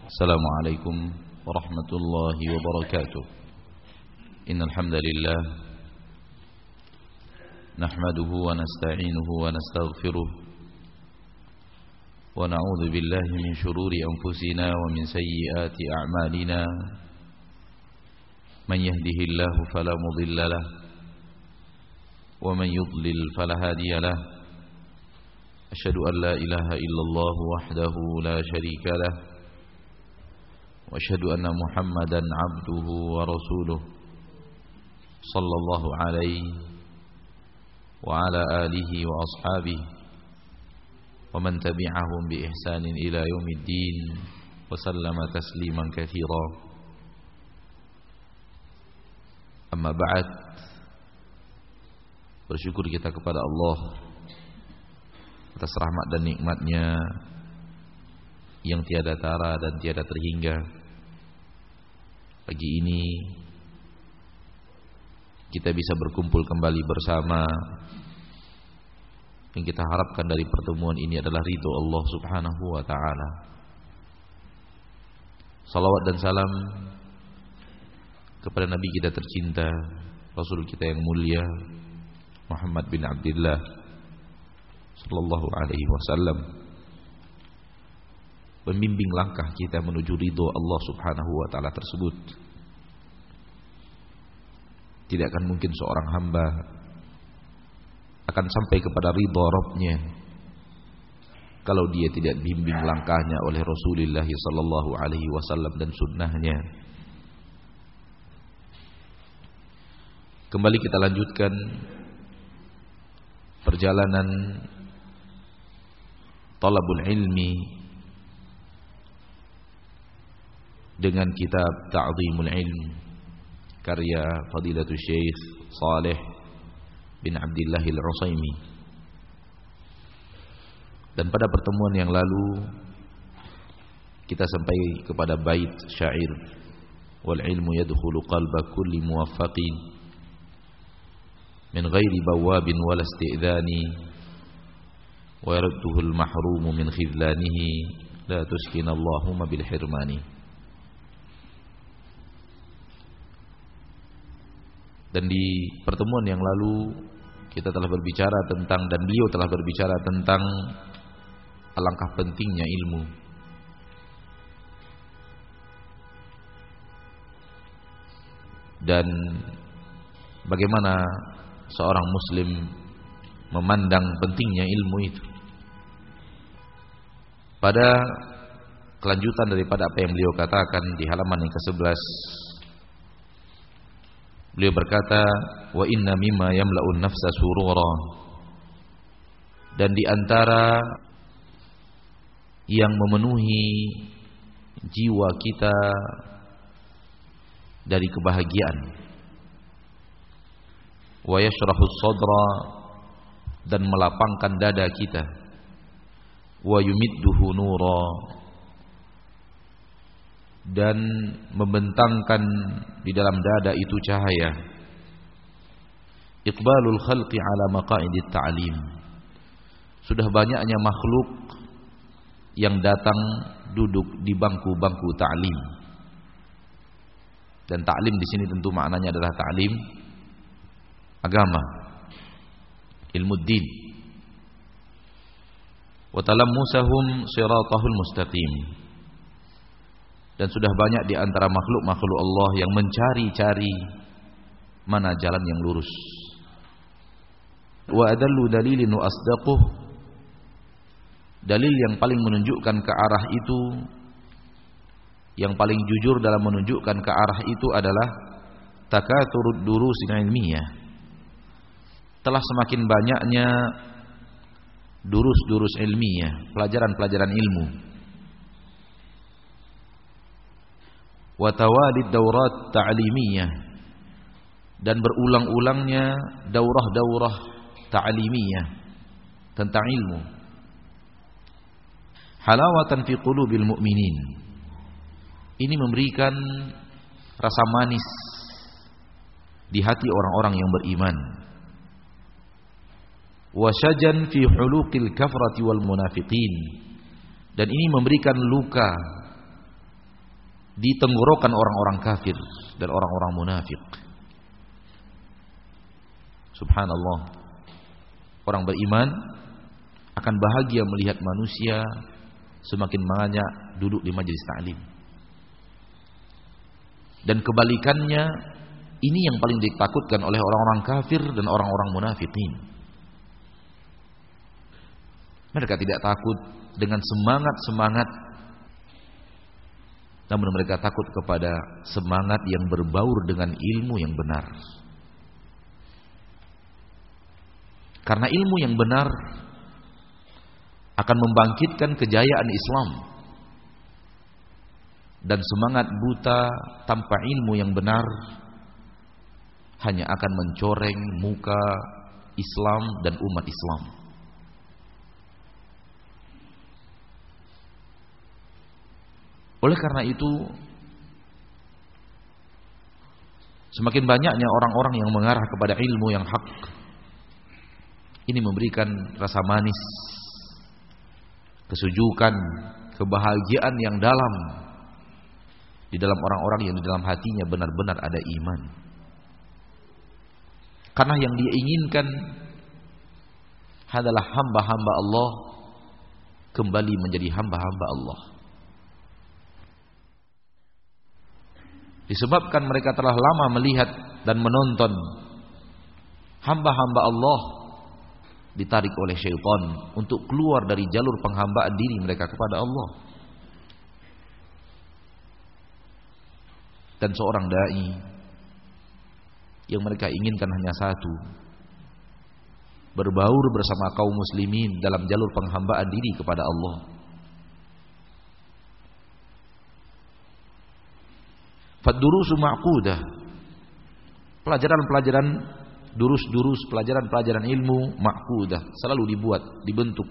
Assalamualaikum warahmatullahi wabarakatuh. Innal hamdalillah nahmaduhu wa nasta'inuhu wa nastaghfiruh wa na'udzu billahi min shururi anfusina wa min sayyiati a'malina. Man yahdihillahu fala mudilla lahu wa man yudlil fala hadiya lahu. Asyhadu an la ilaha illallah wahdahu la syarika lahu wa asyhadu anna Muhammadan abduhu wa rasuluh sallallahu alaihi wa ala alihi wa ashabihi wa man tabi'ahum bi ihsanin ila yaumiddin wa sallama tasliman katsira. Amma ba'd. Bersyukur kita kepada Allah atas rahmat dan nikmatnya yang tiada tara dan tiada terhingga. Pagi ini kita bisa berkumpul kembali bersama. Yang kita harapkan dari pertemuan ini adalah ridho Allah subhanahu wa ta'ala. Salawat dan salam kepada Nabi kita tercinta, Rasul kita yang mulia Muhammad bin Abdullah sallallahu alaihi wasallam, membimbing langkah kita menuju ridho Allah subhanahu wa ta'ala tersebut. Tidak akan mungkin seorang hamba akan sampai kepada ridho Rabbnya kalau dia tidak bimbing langkahnya oleh Rasulullah sallallahu alaihi wasallam dan sunnahnya. Kembali kita lanjutkan perjalanan talabul ilmi dengan kitab Ta'zimul Ilm karya Fadilatul Syekh Saleh bin Abdullah Al-Utsaimin. Dan pada pertemuan yang lalu kita sampai kepada bait syair, wal ilmu yadkhulu qalba kulli muwaffaqin min ghairi bawabin wala isti'dhani wa yaradduhu al-mahrumu min khidlanihi la tuskina Allahumma bil hirmani. Dan di pertemuan yang lalu kita telah berbicara tentang, dan beliau telah berbicara tentang alangkah pentingnya ilmu. Dan bagaimana seorang muslim memandang pentingnya ilmu itu. Pada kelanjutan daripada apa yang beliau katakan di halaman yang ke-11, beliau berkata, wa inna mimma yamla'un nafsa surura, dan di antara yang memenuhi jiwa kita dari kebahagiaan, wa yashrahus sadra, dan melapangkan dada kita, wa yumidduhu nura, dan membentangkan di dalam dada itu cahaya, iqbalul khalqi ala maqa'idit ta'lim, sudah banyaknya makhluk yang datang duduk di bangku-bangku ta'lim. Dan ta'lim di sini tentu maknanya adalah ta'lim agama, ilmu din. Wa talammusahum siratahul mustaqim, dan sudah banyak di antara makhluk-makhluk Allah yang mencari-cari mana jalan yang lurus. Wa adallu dalilin wa asdaquh, dalil yang paling menunjukkan ke arah itu, yang paling jujur dalam menunjukkan ke arah itu adalah takaturud durusin ilmiyah. Telah semakin banyaknya durus-durus ilmiah, pelajaran-pelajaran ilmu. Wa tawalid daurat ta'limiyah, dan berulang-ulangnya daurah-daurah ta'limiyah tentang ilmu. Halawatan fi qulubil mu'minin, ini memberikan rasa manis di hati orang-orang yang beriman. Wasyajan fi huluqil kafrati wal munafiqin, dan ini memberikan luka di tenggorokan orang-orang kafir dan orang-orang munafik. Subhanallah. Orang beriman akan bahagia melihat manusia semakin banyak duduk di majelis ta'lim. Dan kebalikannya, ini yang paling ditakutkan oleh orang-orang kafir dan orang-orang munafikin. Mereka tidak takut dengan semangat-semangat, namun mereka takut kepada semangat yang berbaur dengan ilmu yang benar. Karena ilmu yang benar akan membangkitkan kejayaan Islam. Dan semangat buta tanpa ilmu yang benar hanya akan mencoreng muka Islam dan umat Islam. Oleh karena itu, semakin banyaknya orang-orang yang mengarah kepada ilmu yang hak, ini memberikan rasa manis, kesujukan, kebahagiaan yang dalam di dalam orang-orang yang di dalam hatinya benar-benar ada iman. Karena yang dia inginkan adalah hamba-hamba Allah kembali menjadi hamba-hamba Allah. Disebabkan mereka telah lama melihat dan menonton hamba-hamba Allah ditarik oleh syaitan untuk keluar dari jalur penghambaan diri mereka kepada Allah. Dan seorang dai yang mereka inginkan hanya satu, berbaur bersama kaum muslimin dalam jalur penghambaan diri kepada Allah. Fad-durusu ma'qudah, pelajaran-pelajaran durus-durus, pelajaran-pelajaran ilmu ma'qudah, selalu dibuat, dibentuk.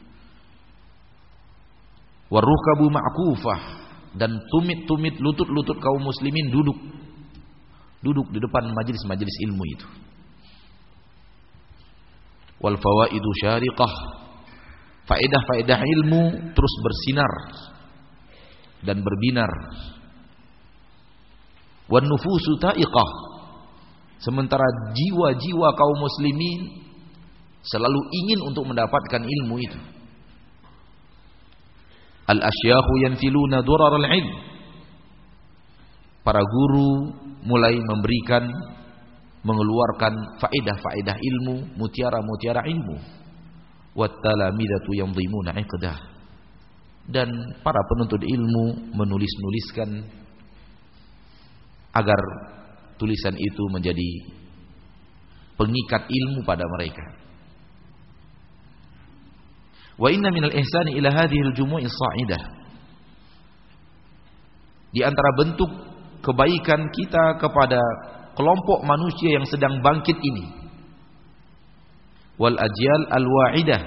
Warukabu ma'kufah, dan tumit-tumit lutut-lutut kaum muslimin duduk di depan majelis-majelis ilmu itu. Wal fawaidu syariqah, faedah-faedah ilmu terus bersinar dan berbinar. Wan nufusu ta'iqah, sementara jiwa-jiwa kaum muslimin selalu ingin untuk mendapatkan ilmu itu. Al-asyakhu yanfiluna durar al-ilm, para guru mulai mengeluarkan faedah-faedah ilmu, mutiara-mutiara ilmu. Wat-talamidatu yamdhimuna 'iqdah, dan para penuntut ilmu menulis-nuliskan agar tulisan itu menjadi pengikat ilmu pada mereka. Wa inna minal ihsani ila hadhihi al-jumu'i as-sa'idah, di antara bentuk kebaikan kita kepada kelompok manusia yang sedang bangkit ini, wal ajyal al-wa'idah,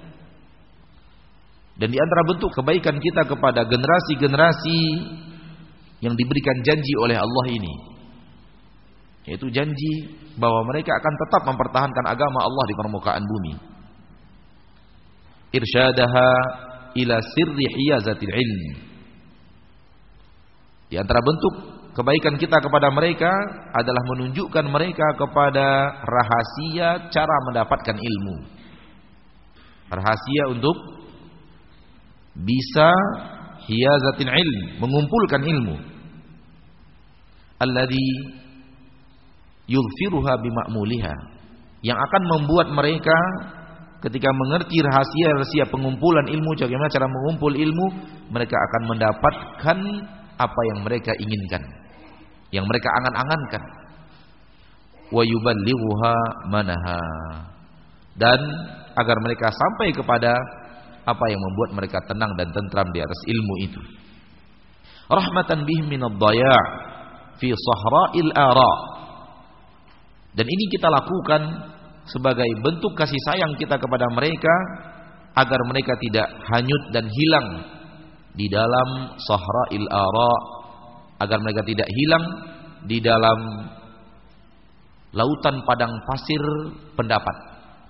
dan di antara bentuk kebaikan kita kepada generasi-generasi yang diberikan janji oleh Allah ini, yaitu janji bahwa mereka akan tetap mempertahankan agama Allah di permukaan bumi. Irsyadaha ila sirri hiyazatil ilm, di antara bentuk kebaikan kita kepada mereka adalah menunjukkan mereka kepada rahasia cara mendapatkan ilmu, rahasia untuk bisa hiyazatil ilm, mengumpulkan ilmu, alladhi yudhfiruha bima'muliha, yang akan membuat mereka ketika mengerti rahasia-rahasia pengumpulan ilmu, bagaimana cara mengumpul ilmu, mereka akan mendapatkan apa yang mereka inginkan, yang mereka angan-angankan. Wa yuballighuha manaha, dan agar mereka sampai kepada apa yang membuat mereka tenang dan tentram di atas ilmu itu. Rahmatan bihim minad dhaya' fi sahra'il ara', dan ini kita lakukan sebagai bentuk kasih sayang kita kepada mereka agar mereka tidak hanyut dan hilang di dalam sahra'il ara', agar mereka tidak hilang di dalam lautan padang pasir pendapat,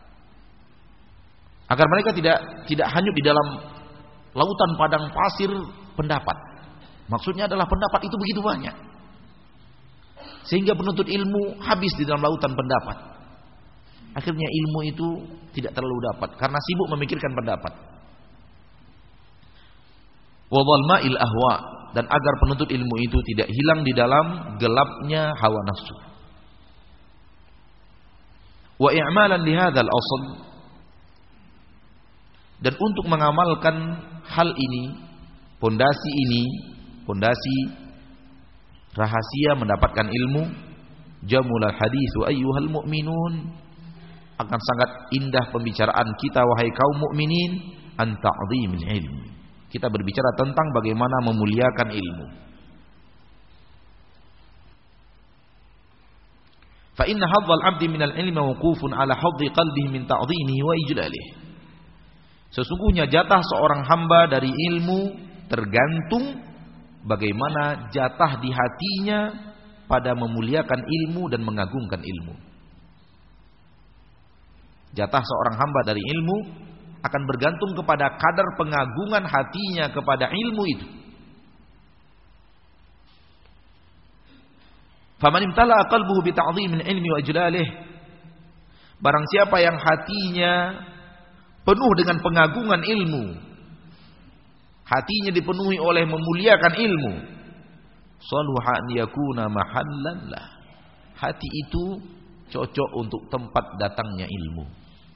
agar mereka tidak hanyut di dalam lautan padang pasir pendapat, Maksudnya adalah pendapat itu begitu banyak, sehingga penuntut ilmu habis di dalam lautan pendapat. Akhirnya ilmu itu tidak terlalu dapat karena sibuk memikirkan pendapat. Wa dhalma'il ahwa, dan agar penuntut ilmu itu tidak hilang di dalam gelapnya hawa nafsu. Wa i'malan li hadzal asl, dan untuk mengamalkan hal ini, pondasi rahasia mendapatkan ilmu, jamul haditsu ayyuhal mu'minun, akan sangat indah pembicaraan kita wahai kaum mukminin, an ta'dhimil ilm. Kita berbicara tentang bagaimana memuliakan ilmu. Fa inna hadzal 'abdi minal ilmi mawqufun 'ala hadzi qalbihi min ta'dhimihi wa ijlalihi. Sesungguhnya jatah seorang hamba dari ilmu tergantung bagaimana jatah di hatinya pada memuliakan ilmu dan mengagungkan ilmu. Jatah seorang hamba dari ilmu akan bergantung kepada kadar pengagungan hatinya kepada ilmu itu. Faman imtala'a qalbuhu bi ta'dhimil ilmi wa ijlalih, barang siapa yang hatinya penuh dengan pengagungan ilmu, hatinya dipenuhi oleh memuliakan ilmu, saluha an yakuna mahallan lah, hati itu cocok untuk tempat datangnya ilmu,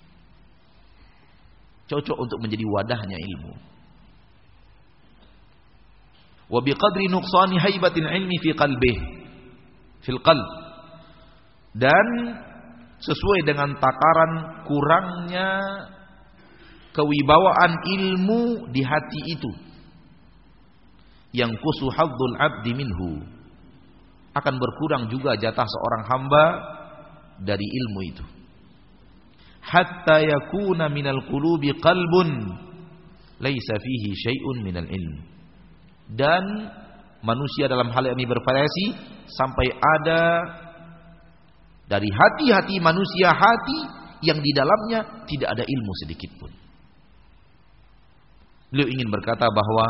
cocok untuk menjadi wadahnya ilmu. Wa biqadri nuqsani haibatil ilmi fi qalbihi, fil qalb, dan sesuai dengan takaran kurangnya kewibawaan ilmu di hati itu, yang kusu hadzul abdi minhu, akan berkurang juga jatah seorang hamba dari ilmu itu. Hatta yakuna minal qulubi qalbun laisa fihi syai'un minal ilm, dan manusia dalam hal ini bervariasi sampai ada dari hati-hati manusia hati yang di dalamnya tidak ada ilmu sedikit pun. Beliau ingin berkata bahwa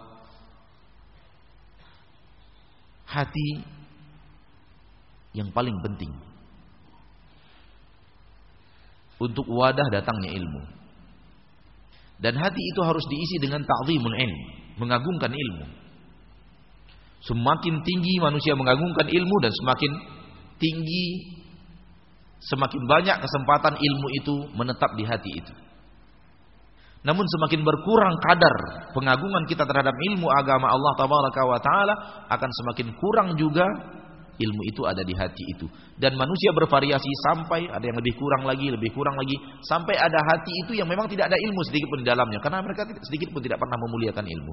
hati yang paling penting untuk wadah datangnya ilmu, dan hati itu harus diisi dengan ta'zimul ilm, mengagungkan ilmu. Semakin tinggi manusia mengagungkan ilmu, dan semakin tinggi, semakin banyak kesempatan ilmu itu menetap di hati itu. Namun semakin berkurang kadar pengagungan kita terhadap ilmu agama Allah Tabaraka wa Ta'ala, akan semakin kurang juga ilmu itu ada di hati itu. Dan manusia bervariasi sampai ada yang lebih kurang lagi, sampai ada hati itu yang memang tidak ada ilmu sedikit pun di dalamnya, karena mereka sedikit pun tidak pernah memuliakan ilmu.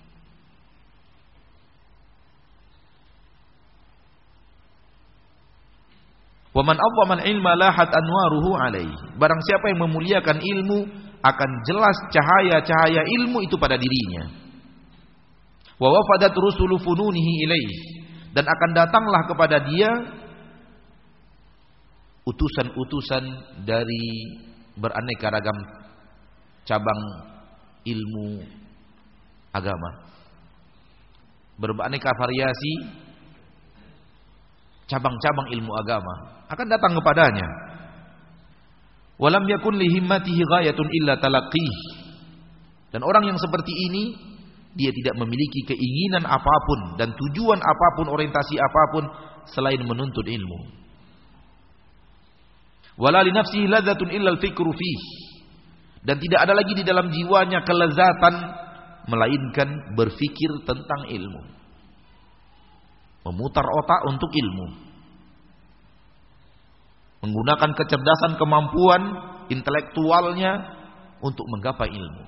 Wa man 'azzama al-ilma lahat anwaruhu alaihi, barang siapa yang memuliakan ilmu, akan jelas cahaya-cahaya ilmu itu pada dirinya. Wa wafadat rusulu fununihi ilaihi, dan akan datanglah kepada dia utusan-utusan dari beraneka ragam cabang ilmu agama, beraneka variasi cabang-cabang ilmu agama akan datang kepadanya. Walam yakun li himmatihi ghayatun illa talaqqih, dan orang yang seperti ini dia tidak memiliki keinginan apapun dan tujuan apapun, orientasi apapun selain menuntut ilmu. Wala li nafsihi ladzatun illa al-fikru fih, dan tidak ada lagi di dalam jiwanya kelezatan melainkan berfikir tentang ilmu, memutar otak untuk ilmu, menggunakan kecerdasan, kemampuan intelektualnya untuk menggapai ilmu.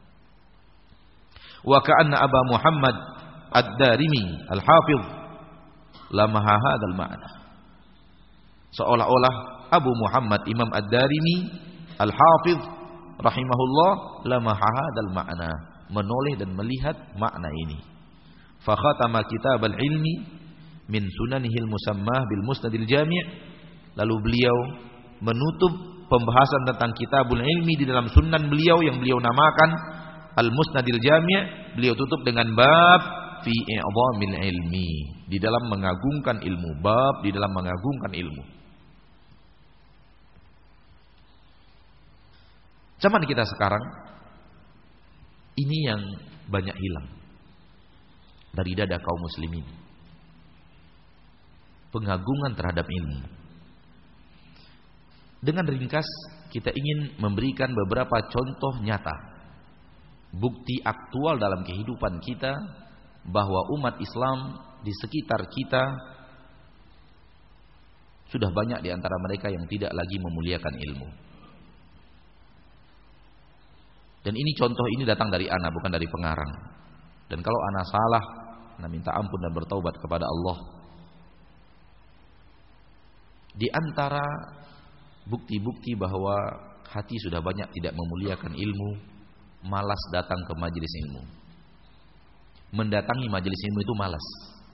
Wa ka'anna Aba Muhammad Ad-Darimi Al-Hafidh lamaha hadzal ma'na, seolah-olah Abu Muhammad Imam Ad-Darimi Al-Hafidh rahimahullah lamaha hadzal ma'na, menoleh dan melihat makna ini. Fa khatama kitab al-ilmi min sunanihi al-musammah bil musnadil jami', lalu beliau menutup pembahasan tentang kitabul ilmi di dalam sunan beliau yang beliau namakan Al-Musnadil Jami'. Beliau tutup dengan bab fi i'dhamil ilmi, di dalam mengagungkan ilmu, bab di dalam mengagungkan ilmu. Zaman kita sekarang ini yang banyak hilang dari dada kaum muslimin. Pengagungan terhadap ilmu. Dengan ringkas kita ingin memberikan beberapa contoh nyata, bukti aktual dalam kehidupan kita bahwa umat Islam di sekitar kita sudah banyak di antara mereka yang tidak lagi memuliakan ilmu. Dan ini contoh ini datang dari ana, bukan dari pengarang. Dan kalau ana salah, ana minta ampun dan bertaubat kepada Allah. Di antara bukti-bukti bahwa hati sudah banyak tidak memuliakan ilmu, malas datang ke majelis ilmu. Mendatangi majelis ilmu itu malas.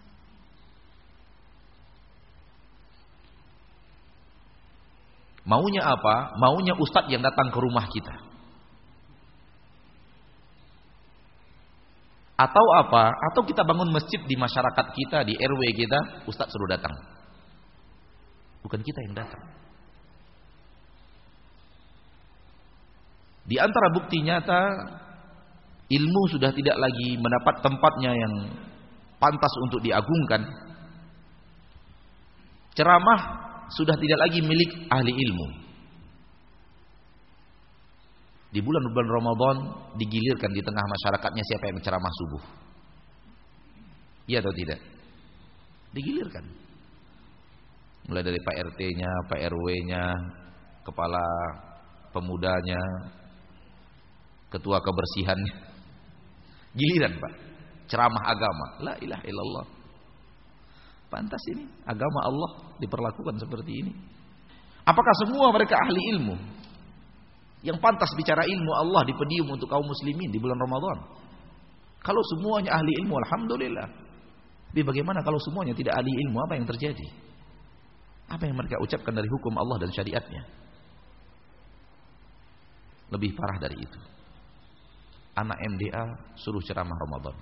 Maunya apa? Maunya ustadz yang datang ke rumah kita. Atau apa? Atau kita bangun masjid di masyarakat kita, di RW kita, ustadz suruh datang. Bukan kita yang datang. Di antara bukti nyata, ilmu sudah tidak lagi mendapat tempatnya yang pantas untuk diagungkan. Ceramah sudah tidak lagi milik ahli ilmu. Di bulan-bulan Ramadan digilirkan di tengah masyarakatnya siapa yang ceramah subuh. Iya atau tidak? Digilirkan. Mulai dari Pak RT-nya, Pak RW-nya, kepala pemudanya, ketua kebersihannya. Giliran, Pak. Ceramah agama. La ilaha illallah. Pantas ini agama Allah diperlakukan seperti ini. Apakah semua mereka ahli ilmu? Yang pantas bicara ilmu Allah di podium untuk kaum muslimin di bulan Ramadan. Kalau semuanya ahli ilmu, alhamdulillah. Tapi bagaimana kalau semuanya tidak ahli ilmu? Apa yang terjadi? Apa yang mereka ucapkan dari hukum Allah dan syariatnya? Lebih parah dari itu. Anak MDA suruh ceramah Ramadan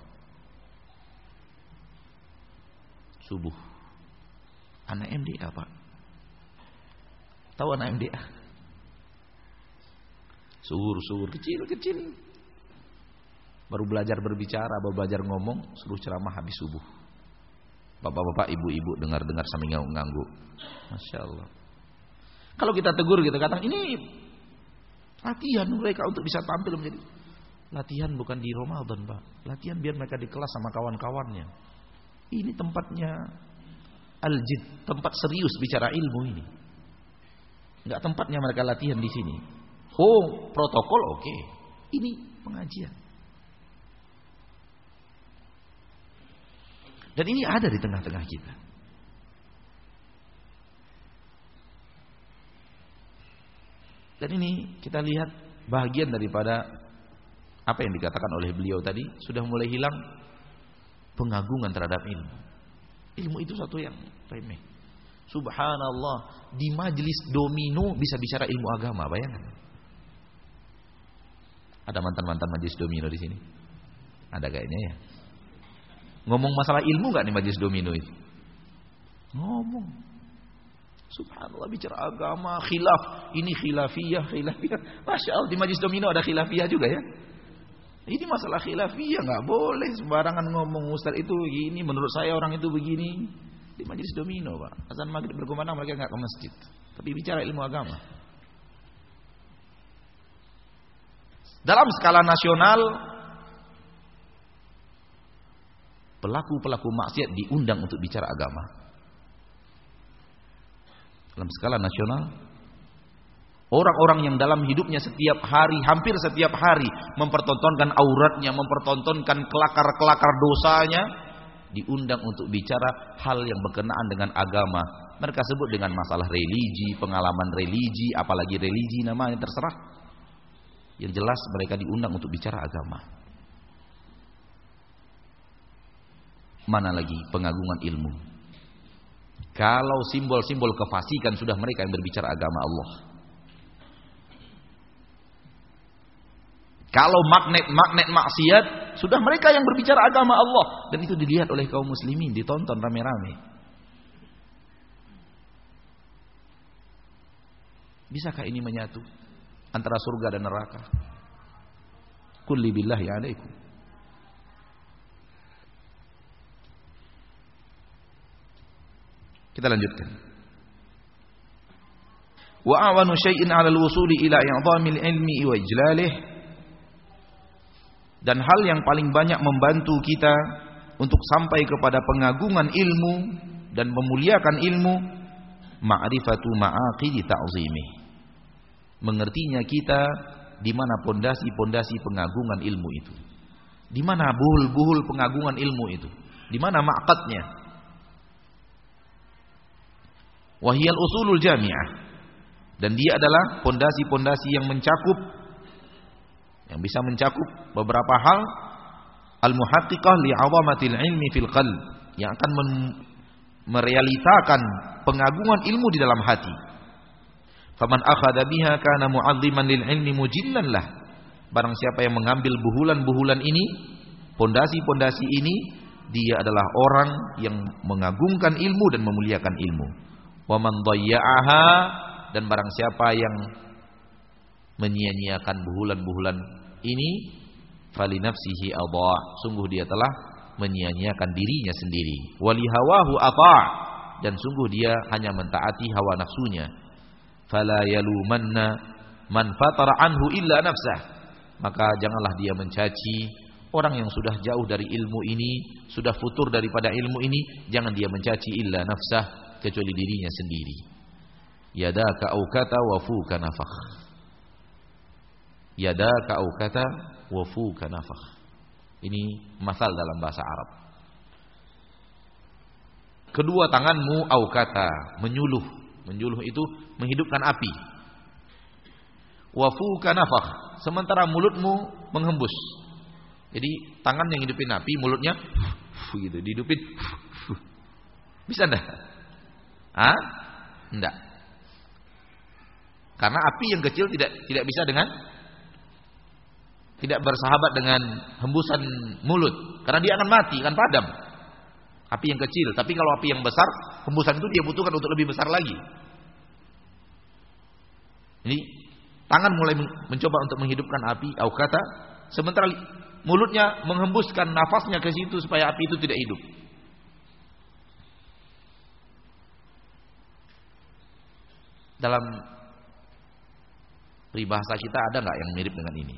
subuh. Anak MDA, Pak. Tahu anak MDA? Suhur kecil. Baru belajar berbicara, baru belajar ngomong, suruh ceramah habis subuh. Bapak-bapak, ibu-ibu dengar-dengar sambil ngangguk. Masya Allah. Kalau kita tegur, kita katakan ini latihan mereka untuk bisa tampil menjadi. Latihan bukan di Ramadan, Pak. Latihan biar mereka di kelas sama kawan-kawannya. Ini tempatnya al-jid, tempat serius bicara ilmu ini. Enggak tempatnya mereka latihan di sini. Oh, protokol oke. Ini pengajian. Dan ini ada di tengah-tengah kita. Dan ini kita lihat bahagian daripada apa yang dikatakan oleh beliau tadi, sudah mulai hilang pengagungan terhadap ilmu. Ilmu itu satu yang remeh. Subhanallah, di majelis domino bisa bicara ilmu agama, bayangkan. Ada mantan-mantan majelis domino di sini? Ada kayaknya ya. Ngomong masalah ilmu enggak nih majelis domino itu? Ngomong. Subhanallah, bicara agama, khilaf, ini khilafiyah. Masya Allah, di majelis domino ada khilafiyah juga ya. Ini masalah khilafiyah, nggak boleh sembarangan ngomong ustaz itu begini, menurut saya orang itu begini. Di majelis domino, Pak. Azan maghrib berkumandang mereka nggak ke masjid, tapi bicara ilmu agama. Dalam skala nasional, pelaku-pelaku maksiat diundang untuk bicara agama. Dalam skala nasional, orang-orang yang dalam hidupnya setiap hari, hampir setiap hari mempertontonkan auratnya, mempertontonkan kelakar-kelakar dosanya, diundang untuk bicara hal yang berkenaan dengan agama. Mereka sebut dengan masalah religi, pengalaman religi, apalagi religi namanya terserah. Yang jelas mereka diundang untuk bicara agama. Mana lagi pengagungan ilmu? Kalau simbol-simbol kefasikan sudah mereka yang berbicara agama Allah. Kalau magnet-magnet maksiat Sudah mereka yang berbicara agama Allah. Dan itu dilihat oleh kaum muslimin, ditonton rame-rame. Bisakah ini menyatu antara surga dan neraka? Kulli billahi alaikum. Kita lanjutkan. Wa a'wanu syai'in 'ala al-wusuli ila i'dhamil ilmi wa ijlalih. Dan hal yang paling banyak membantu kita untuk sampai kepada pengagungan ilmu dan memuliakan ilmu, ma'rifatu ma'aqidi ta'zimih. Mengertinya kita di mana pondasi-pondasi pengagungan ilmu itu. Di mana buhul-buhul pengagungan ilmu itu? Di mana maqadnya? Wahiyal usulul jami'ah. Dan dia adalah pondasi-pondasi yang mencakup, yang bisa mencakup beberapa hal, al-muhaqqiqah li'azamatil ilmi fil qalb, yang akan merealitakan pengagungan ilmu di dalam hati. Faman akhadha biha kana mu'azziman lil ilmi mujillan lah. Barang siapa yang mengambil buhulan-buhulan ini, pondasi-pondasi ini, dia adalah orang yang mengagungkan ilmu dan memuliakan ilmu. Wa man dhayya'aha, dan barang siapa yang menyia-nyiakan buhulan-buhulan ini, fali nafsihi adha', sungguh dia telah menyia-nyiakan dirinya sendiri. Wali hawahu ata', dan sungguh dia hanya mentaati hawa nafsunya. Fala yalumanna man fatara anhu illa nafsah, maka janganlah dia mencaci orang yang sudah jauh dari ilmu ini, sudah futur daripada ilmu ini, jangan dia mencaci illa nafsah, kecuali dirinya sendiri. Yadaka aukata wa fuka nafakh. Yadaka aukata wa fuka nafakh. Ini masal dalam bahasa Arab. Kedua tanganmu aukata, menyuluh. Menyuluh itu menghidupkan api. Wa fuka nafakh, sementara mulutmu menghembus. Jadi tangan yang hidupin api, mulutnya gitu, dihidupin. Bisa enggak? Enggak. Karena api yang kecil tidak bisa tidak bersahabat dengan hembusan mulut, karena dia akan mati, akan padam. Api yang kecil, tapi kalau api yang besar, hembusan itu dia butuhkan untuk lebih besar lagi. Ini tangan mulai mencoba untuk menghidupkan api, aukata, sementara mulutnya menghembuskan nafasnya ke situ supaya api itu tidak hidup. Dalam peribahasa kita ada nggak yang mirip dengan ini?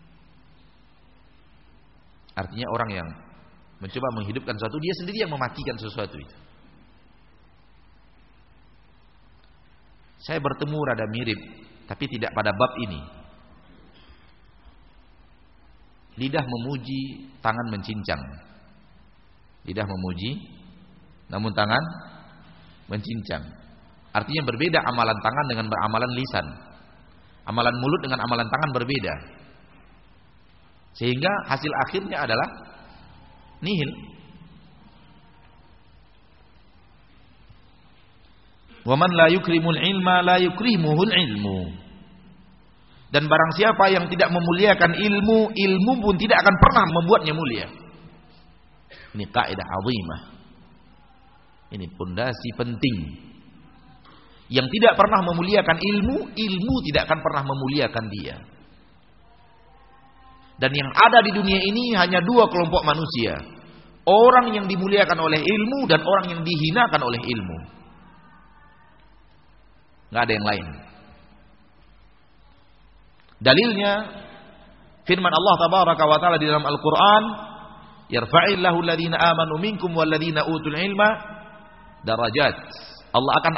Artinya orang yang mencoba menghidupkan sesuatu, dia sendiri yang mematikan sesuatu itu. Saya bertemu rada mirip, tapi tidak pada bab ini. Lidah memuji, tangan mencincang. Lidah memuji, namun tangan mencincang. Artinya berbeda amalan tangan dengan amalan lisan. Amalan mulut dengan amalan tangan berbeda. Sehingga hasil akhirnya adalah nihil. Wa man la yukrimul ilma la yukrimuhul ilmu. Dan barang siapa yang tidak memuliakan ilmu, ilmu pun tidak akan pernah membuatnya mulia. Ini kaidah azimah. Ini pondasi penting. Yang tidak pernah memuliakan ilmu, ilmu tidak akan pernah memuliakan dia. Dan yang ada di dunia ini hanya dua kelompok manusia. Orang yang dimuliakan oleh ilmu dan orang yang dihinakan oleh ilmu. Nggak ada yang lain. Dalilnya firman Allah tabaraka wa taala di dalam Al-Qur'an, yarfa'illahu alladhina amanu minkum walladhina utul ilma darajat. Allah akan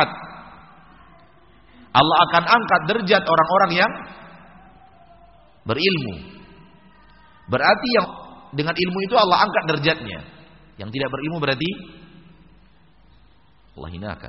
angkat derajat orang-orang yang berilmu. Berarti yang dengan ilmu itu Allah angkat derajatnya. Yang tidak berilmu berarti Allah hinakan.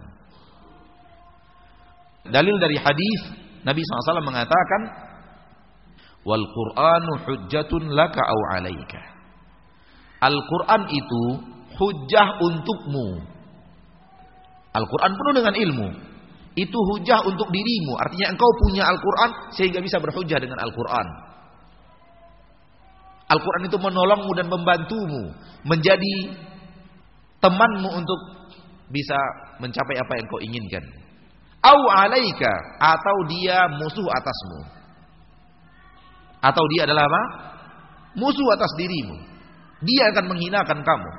Dalil dari hadis Nabi SAW mengatakan, wal Qur'anu hujjatun laka au alaika. Al-Quran itu hujjah untukmu. Al-Quran penuh dengan ilmu. Itu hujjah untuk dirimu. Artinya engkau punya Al-Quran sehingga bisa berhujjah dengan Al-Quran. Al-Quran itu menolongmu dan membantumu, menjadi temanmu untuk bisa mencapai apa yang kau inginkan. Au alaika, atau dia musuh atasmu. Atau dia adalah apa? Musuh atas dirimu. Dia akan menghinakan kamu.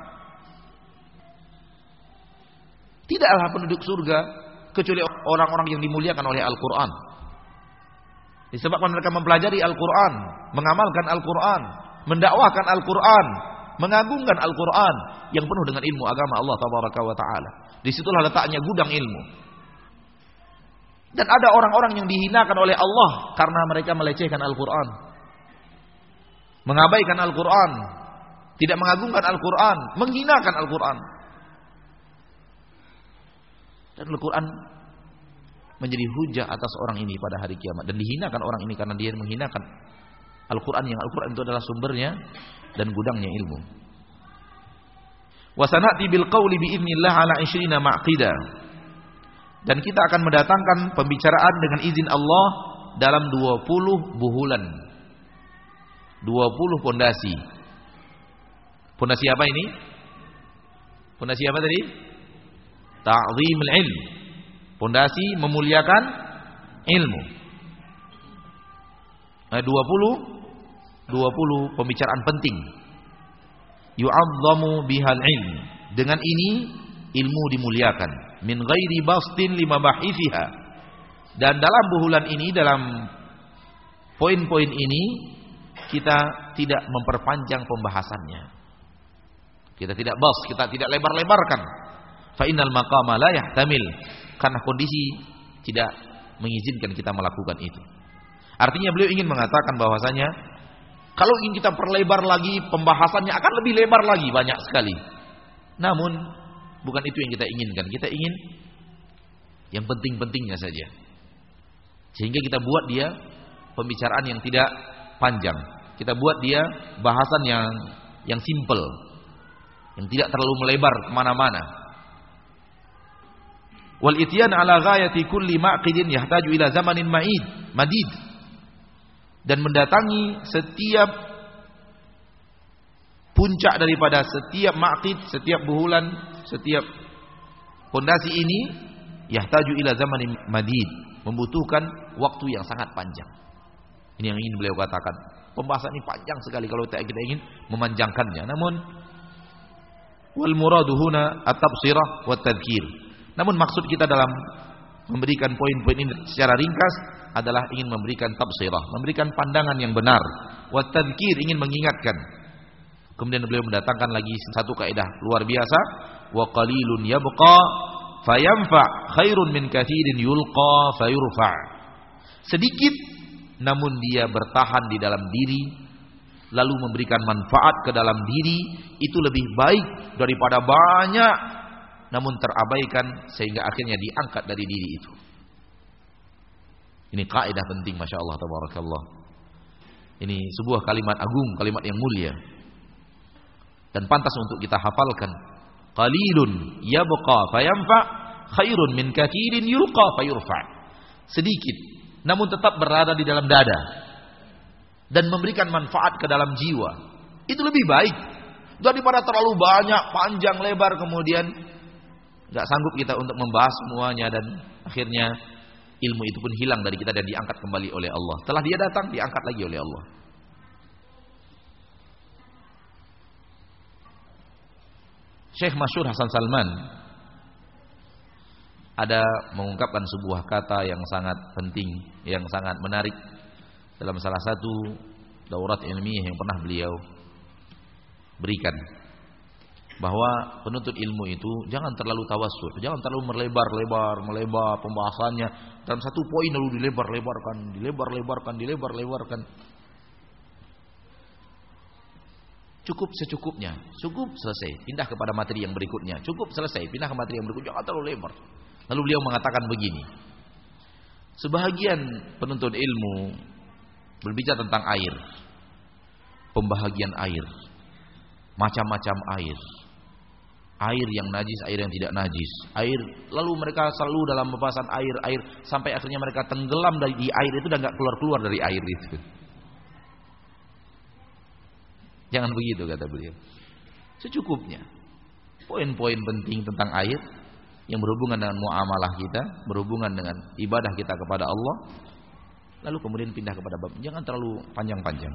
Tidaklah penduduk surga kecuali orang-orang yang dimuliakan oleh Al-Quran. Disebabkan mereka mempelajari Al-Quran, mengamalkan Al-Quran, mendakwahkan Al-Quran, mengagungkan Al-Quran yang penuh dengan ilmu agama Allah Tabaraka wa Ta'ala. Disitulah letaknya gudang ilmu. Dan ada orang-orang yang dihinakan oleh Allah karena mereka melecehkan Al-Quran, mengabaikan Al-Quran, tidak mengagungkan Al-Quran, menghinakan Al-Quran. Dan Al-Quran menjadi hujah atas orang ini pada hari kiamat. Dan dihinakan orang ini karena dia menghinakan Al-Quran, yang Al-Quran itu adalah sumbernya dan gudangnya ilmu. Wa sanati bil qawli bi idznillah ala 20 ma'qidah. Dan kita akan mendatangkan pembicaraan dengan izin Allah dalam 20 buhulan. 20 pondasi. Pondasi apa ini? Pondasi apa tadi? Ta'zimul ilm. Pondasi memuliakan ilmu. 20 pembicaraan penting. Yu'azzamu bihal ilm. Dengan ini ilmu dimuliakan. Min ghairi bastin lima bahithiha. Dan dalam buhulan ini, dalam poin-poin ini, kita tidak memperpanjang pembahasannya. Kita tidak bas, kita tidak lebar-lebarkan. Fa innal maqama la yahtamil. Karena kondisi tidak mengizinkan kita melakukan itu. Artinya beliau ingin mengatakan bahwasanya kalau ingin kita perlebar lagi pembahasannya akan lebih lebar lagi, banyak sekali. Namun bukan itu yang kita inginkan. Kita ingin yang penting-pentingnya saja. Sehingga kita buat dia pembicaraan yang tidak panjang. Kita buat dia bahasan yang simple, yang tidak terlalu melebar kemana-mana. Wal ityan ala ghayati kulli ma'qidin yahtaju ila zamanin madid. Dan mendatangi setiap puncak daripada setiap ma'qid, setiap buhulan, setiap pondasi ini yahtaju ila zamanin madid, membutuhkan waktu yang sangat panjang. Ini yang ingin beliau katakan. Pembahasan ini panjang sekali kalau kita ingin memanjangkannya. Namun wal muradu huna at-tabsirah wat tadhkir. Namun maksud kita dalam memberikan poin-poin ini secara ringkas adalah ingin memberikan tabsirah, memberikan pandangan yang benar. Wa tadhkir, ingin mengingatkan. Kemudian beliau mendatangkan lagi satu kaidah luar biasa. Wa qalilun yabqa fayanfa khairun min katsirin yulqa fayurfa. Sedikit namun dia bertahan di dalam diri, lalu memberikan manfaat ke dalam diri, itu lebih baik daripada banyak namun terabaikan sehingga akhirnya diangkat dari diri itu. Ini kaidah penting, Masya Allah, tabarakallah. Ini sebuah kalimat agung, kalimat yang mulia dan pantas untuk kita hafalkan. Qalilun yabqa fayanfa khairun min katsirin yulqa fayurfa. Sedikit namun tetap berada di dalam dada dan memberikan manfaat ke dalam jiwa, itu lebih baik daripada terlalu banyak, panjang lebar, kemudian gak sanggup kita untuk membahas semuanya dan akhirnya ilmu itu pun hilang dari kita dan diangkat kembali oleh Allah. Setelah dia datang, diangkat lagi oleh Allah. Syekh masyhur Hasan Salman ada mengungkapkan sebuah kata yang sangat penting, yang sangat menarik dalam salah satu daurat ilmiah yang pernah beliau berikan, bahwa penuntut ilmu itu jangan terlalu tawassul, jangan terlalu melebar pembahasannya dalam satu poin lalu dilebar-lebarkan. Cukup secukupnya, cukup selesai, pindah kepada materi yang berikutnya, cukup selesai, pindah ke materi yang berikutnya, jangan terlalu lebar. Lalu beliau mengatakan begini, sebahagian penuntut ilmu berbicara tentang air, pembahagian air, macam-macam air yang najis, air yang tidak najis, air, lalu mereka selalu dalam pembahasan air sampai akhirnya mereka tenggelam di air itu dan gak keluar dari air itu. Jangan begitu kata beliau. Secukupnya. Poin-poin penting tentang ayat yang berhubungan dengan muamalah kita, berhubungan dengan ibadah kita kepada Allah, lalu kemudian pindah kepada bab. Jangan terlalu panjang-panjang.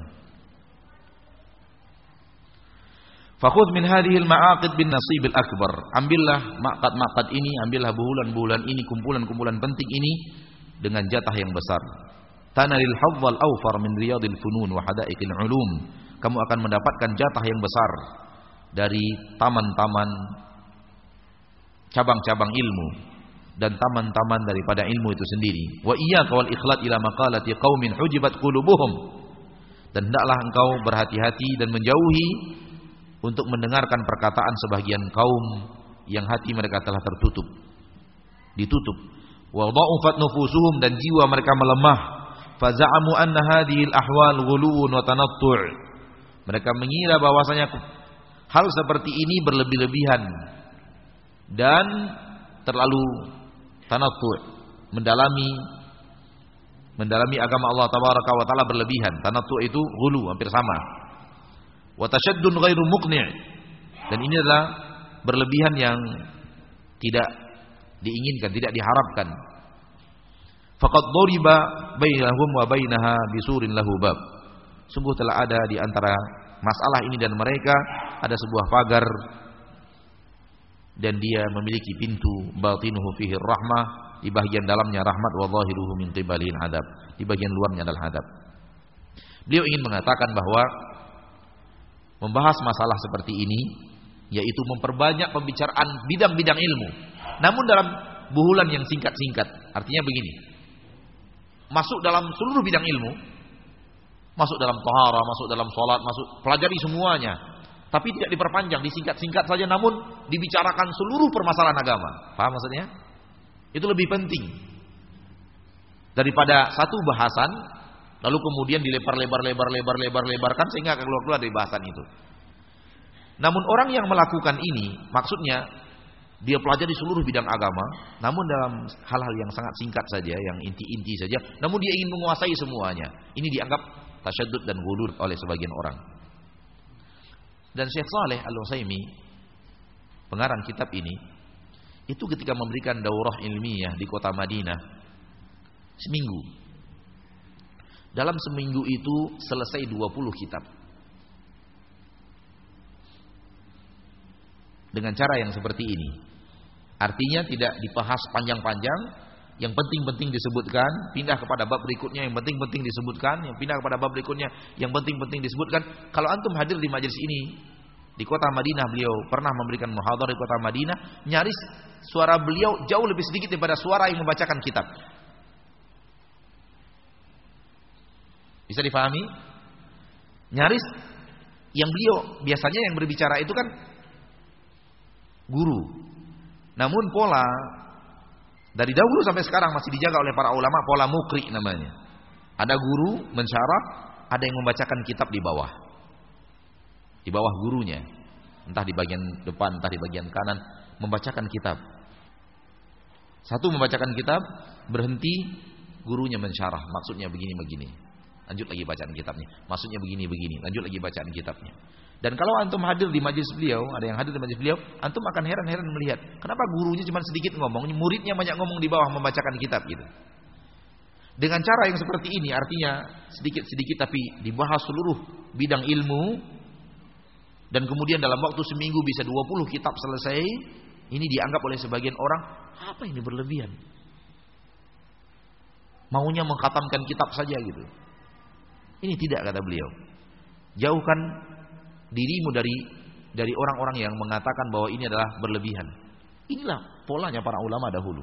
Fakhudh min hadhil ma'aqid bin nasibil akbar. Ambillah maqad-maqad ini, ambillah bulan-bulan ini, kumpulan-kumpulan penting ini dengan jatah yang besar. Tanalil hadzal awfar min riyadil funun wa hadaiqil ulum. Kamu akan mendapatkan jatah yang besar dari taman-taman cabang-cabang ilmu dan taman-taman daripada ilmu itu sendiri. Wa iyyaka wal ikhlat ila maqalati qaumin hujibat qulubuhum. Dan hendaklah engkau berhati-hati dan menjauhi untuk mendengarkan perkataan sebagian kaum yang hati mereka telah tertutup, ditutup. Wa dha'ufat nufusuhum, dan jiwa mereka melemah. Faza'amu anna hadhil ahwal ghuluun wa tanattu'. Mereka mengira bahwasanya hal seperti ini berlebih-lebihan dan terlalu tanattu', mendalami agama Allah tabaraka wa taala berlebihan. Tanattu' itu ghulu, hampir sama. Wa tashaddun ghairu muqni', dan ini adalah berlebihan yang tidak diinginkan, tidak diharapkan. Faqad duriba bainahum wa bainaha bisurin lahu bab. Sungguh telah ada di antara masalah ini dan mereka ada sebuah pagar, dan dia memiliki pintu. Batinuhu fihi rahmah, di bagian dalamnya rahmat, wa zahiruhu min qibalihi adab, di bagian luarnya adalah adab. Beliau ingin mengatakan bahwa membahas masalah seperti ini yaitu memperbanyak pembicaraan bidang-bidang ilmu, namun dalam buhulan yang singkat-singkat. Artinya begini, masuk dalam seluruh bidang ilmu, masuk dalam taharah, masuk dalam salat, masuk pelajari semuanya, tapi tidak diperpanjang, disingkat-singkat saja, namun dibicarakan seluruh permasalahan agama. Paham maksudnya? Itu lebih penting daripada satu bahasan lalu kemudian dilebar-lebarkan sehingga akan keluar dari bahasan itu. Namun orang yang melakukan ini, maksudnya dia pelajari seluruh bidang agama, namun dalam hal-hal yang sangat singkat saja, yang inti-inti saja, namun dia ingin menguasai semuanya. Ini dianggap tasyaddud dan ghulul oleh sebagian orang. Dan Syekh Shalih Al-Utsaimin, pengarang kitab ini, itu ketika memberikan daurah ilmiah di kota Madinah seminggu. Dalam seminggu itu selesai 20 kitab. Dengan cara yang seperti ini. Artinya tidak dibahas panjang-panjang, yang penting-penting disebutkan, pindah kepada bab berikutnya, yang penting-penting disebutkan, yang pindah kepada bab berikutnya, yang penting-penting disebutkan. Kalau antum hadir di majelis ini di kota Madinah, beliau pernah memberikan muhadharah di kota Madinah, nyaris suara beliau jauh lebih sedikit daripada suara yang membacakan kitab. Bisa difahami? Nyaris yang beliau biasanya yang berbicara itu kan guru. Namun pola dari dahulu sampai sekarang masih dijaga oleh para ulama, pola mukri namanya. Ada guru mensyarah, ada yang membacakan kitab di bawah. Di bawah gurunya. Entah di bagian depan, entah di bagian kanan, membacakan kitab. Satu membacakan kitab, berhenti, gurunya mensyarah, maksudnya begini-begini. Lanjut lagi bacaan kitabnya, maksudnya begini-begini, lanjut lagi bacaan kitabnya. Dan kalau antum hadir di majelis beliau, ada yang hadir di majelis beliau, antum akan heran-heran melihat kenapa gurunya cuma sedikit ngomong, muridnya banyak ngomong di bawah membacakan kitab gitu. Dengan cara yang seperti ini, artinya sedikit-sedikit tapi dibahas seluruh bidang ilmu, dan kemudian dalam waktu seminggu bisa 20 kitab selesai. Ini dianggap oleh sebagian orang, apa ini berlebihan? Maunya mengkhatamkan kitab saja gitu. Ini tidak, kata beliau. Jauhkan dirimu dari orang-orang yang mengatakan bahwa ini adalah berlebihan. Inilah polanya para ulama dahulu.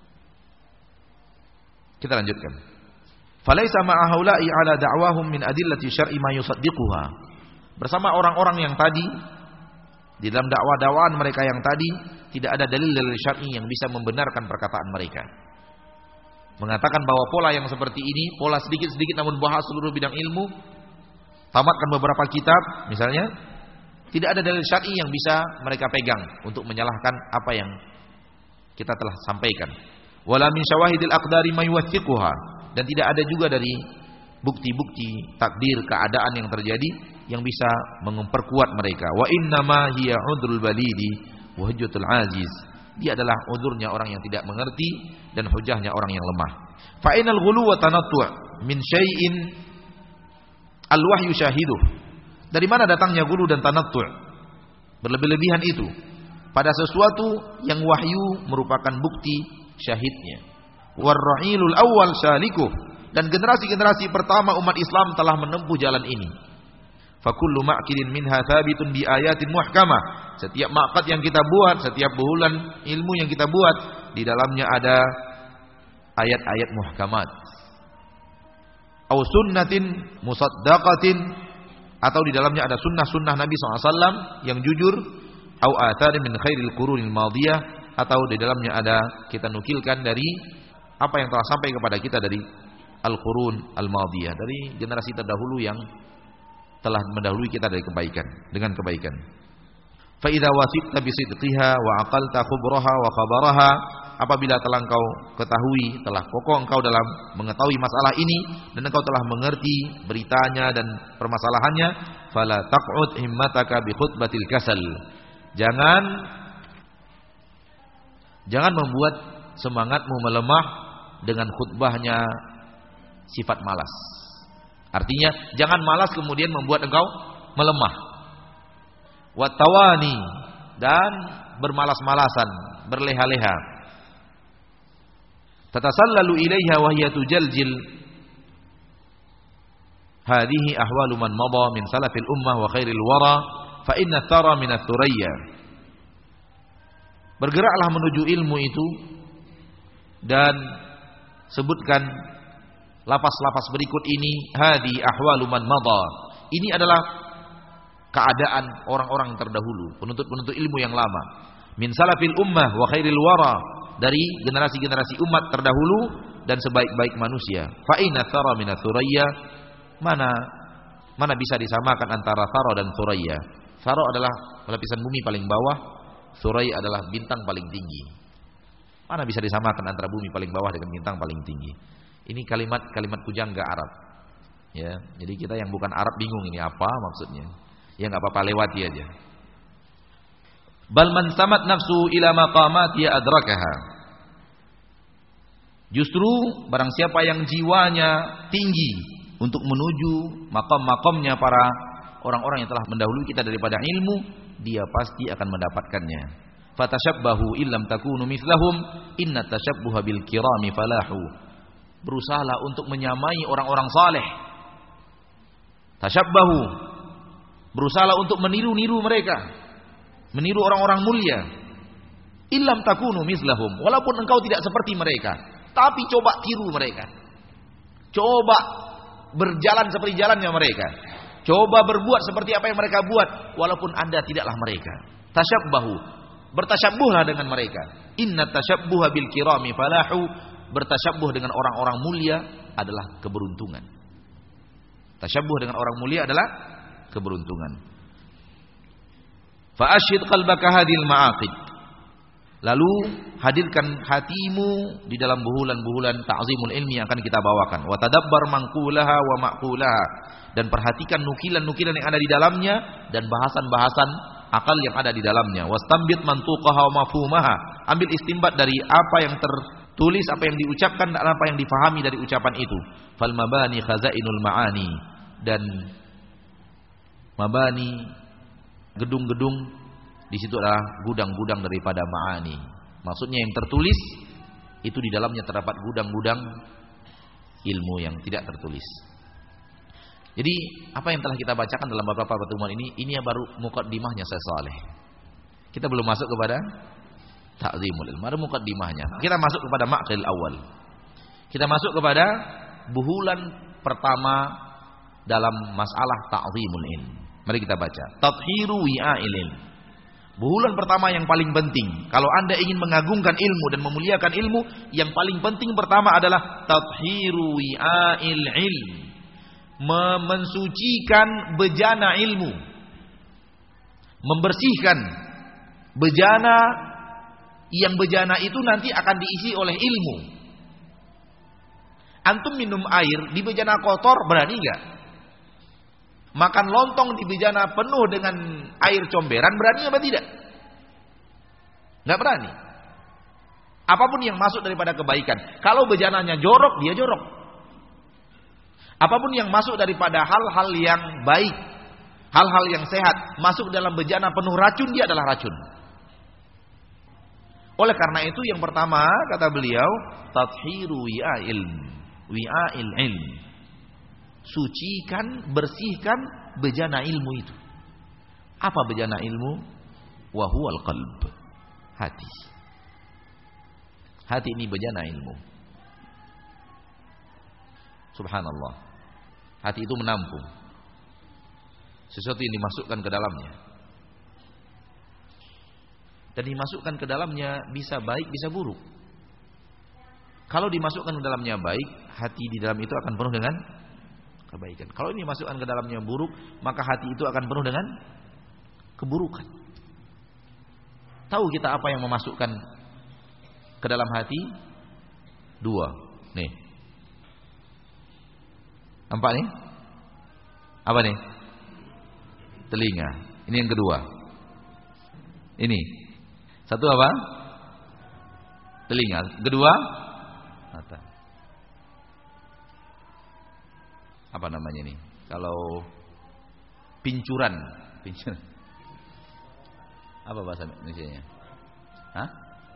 Kita lanjutkan. Falaisa ma'a haula'i 'ala da'wahum min adillati syar'i ma yusaddiquha. Bersama orang-orang yang tadi, di dalam dakwah-dakwahan mereka yang tadi, tidak ada dalil-dalil syar'i yang bisa membenarkan perkataan mereka. Mengatakan bahwa pola yang seperti ini, pola sedikit-sedikit namun bahas seluruh bidang ilmu, tamatkan beberapa kitab misalnya, tidak ada dalil syar'i yang bisa mereka pegang untuk menyalahkan apa yang kita telah sampaikan. Wala min syawahidil aqdari ma yuwathiquha, dan tidak ada juga dari bukti-bukti takdir keadaan yang terjadi yang bisa memperkuat mereka. Wa innama hiya udrul balidi wa hujjatul aziz. Dia adalah udurnya orang yang tidak mengerti dan hujahnya orang yang lemah. Fa inal ghulu wa tanattu' min syai'in al-wahyu syahiduh. Dari mana datangnya ghulu dan tanattu'? Berlebih-lebihan itu pada sesuatu yang wahyu merupakan bukti syahidnya. War-ra'ilul awwal salikuh, dan generasi-generasi pertama umat Islam telah menempuh jalan ini. Fakullu ma'kilin minha thabitun bi ayatin muhkamah. Setiap maqad yang kita buat, setiap bulan ilmu yang kita buat, di dalamnya ada ayat-ayat muhkamat. Au sunnatin musaddaqatin, atau di dalamnya ada sunnah-sunnah Nabi SAW yang jujur. Au atharin min khairil qurunil madiyah, atau di dalamnya ada kita nukilkan dari apa yang telah sampai kepada kita dari al-qurun al-madiyah, dari generasi terdahulu yang telah mendahului kita dari kebaikan, dengan kebaikan. Fa idza wasiqta bi sidqiha wa aqalta khubraha wa khabaraha, apabila telah engkau ketahui, telah kokoh engkau dalam mengetahui masalah ini dan engkau telah mengerti beritanya dan permasalahannya, fala taq'ud himmataka bi khutbatil kasal. Jangan membuat semangatmu melemah dengan khutbahnya sifat malas. Artinya jangan malas kemudian membuat engkau melemah. Wattawani, dan bermalas-malasan, berleha-leha. Tatasallalu ilaiha wa hiya tujaljil. Hadhihi ahwalu man madha min salafil ummah wa khairil wara, fa inna thara min ats-thuraya. Bergeraklah menuju ilmu itu dan sebutkan lapas-lapas berikut ini. Hadi ahwalu man madha. Ini adalah keadaan orang-orang yang terdahulu, penuntut-penuntut ilmu yang lama. Min salafil ummah wa khairil wara, dari generasi-generasi umat terdahulu dan sebaik-baik manusia. Fa inna thara min ats-thuraya. Mana bisa disamakan antara thara dan thuraya? Thara adalah lapisan bumi paling bawah, thuraya adalah bintang paling tinggi. Mana bisa disamakan antara bumi paling bawah dengan bintang paling tinggi? Ini kalimat pujangga Arab. Ya, jadi kita yang bukan Arab bingung ini apa maksudnya. Ya enggak apa-apa, lewati aja. Bal man samat nafsu ila maqamati adrakaha. Justru barang siapa yang jiwanya tinggi untuk menuju maqam-maqamnya para orang-orang yang telah mendahului kita daripada ilmu, dia pasti akan mendapatkannya. Fatashabbahu illam takunu mithlahum, inna tashabbuha bil kirami falahu. Berusahalah untuk menyamai orang-orang saleh. Tashabbahu, berusahalah untuk meniru-niru mereka, meniru orang-orang mulia. Illam takunu mithlahum, walaupun engkau tidak seperti mereka, tapi coba tiru mereka. Coba berjalan seperti jalannya mereka. Coba berbuat seperti apa yang mereka buat, walaupun Anda tidaklah mereka. Tashabbahu, bertasyabuhlah dengan mereka. Inna tashabbuha bil kirami falahu. Bertasyabuh dengan orang-orang mulia adalah keberuntungan. Tasyabuh dengan orang mulia adalah keberuntungan. Fa ashhid qalbaka hadhil ma'aqid. Lalu hadirkan hatimu di dalam buhulan-buhulan ta'zimul ilmi yang akan kita bawakan. Wa tadabbar manqulaha wa ma'qulaha, dan perhatikan nukilan-nukilan yang ada di dalamnya dan bahasan-bahasan akal yang ada di dalamnya. Wastambit mantuqaha wa mafhumaha, ambil istimbat dari apa yang tertulis, apa yang diucapkan dan apa yang difahami dari ucapan itu. Fal mabani khazainul ma'ani, dan mabani gedung-gedung di situ adalah gudang-gudang daripada ma'ani. Maksudnya yang tertulis itu di dalamnya terdapat gudang-gudang ilmu yang tidak tertulis. Jadi apa yang telah kita bacakan dalam beberapa pertemuan ini baru muqaddimahnya Syekh Saleh. Kita belum masuk kepada ta'zimul ilm, baru muqaddimahnya. Kita masuk kepada ma'qil awal. Kita masuk kepada buhulan pertama dalam masalah ta'zimul ilm. Mari kita baca. Tathhiru wi'a'il ilm. Buhulan pertama yang paling penting. Kalau Anda ingin mengagungkan ilmu dan memuliakan ilmu, yang paling penting pertama adalah tathhiru wi'a'il ilm. Mensucikan bejana ilmu. Membersihkan bejana, yang bejana itu nanti akan diisi oleh ilmu. Antum minum air di bejana kotor, berani nggak? Makan lontong di bejana penuh dengan air comberan, berani apa tidak? Nggak berani. Apapun yang masuk daripada kebaikan, kalau bejananya jorok, dia jorok. Apapun yang masuk daripada hal-hal yang baik, hal-hal yang sehat, masuk dalam bejana penuh racun, dia adalah racun. Oleh karena itu yang pertama kata beliau, tathiru wi'a'il ilm. Sucikan, bersihkan bejana ilmu itu. Apa bejana ilmu? Wa huwal qalb. Hati. Hati ini bejana ilmu. Subhanallah. Hati itu menampung sesuatu yang dimasukkan ke dalamnya. Dan dimasukkan ke dalamnya bisa baik, bisa buruk. Kalau dimasukkan ke dalamnya baik, hati di dalam itu akan penuh dengan kebaikan. Kalau ini dimasukkan ke dalamnya buruk, maka hati itu akan penuh dengan keburukan. Tahu kita apa yang memasukkan ke dalam hati? Dua. Nih. Nampak nih? Apa nih? Telinga. Ini yang kedua. Ini. Satu apa? Telinga. Kedua? Mata. Apa namanya ini? Kalau pincuran. Apa bahasa Indonesianya? Hah?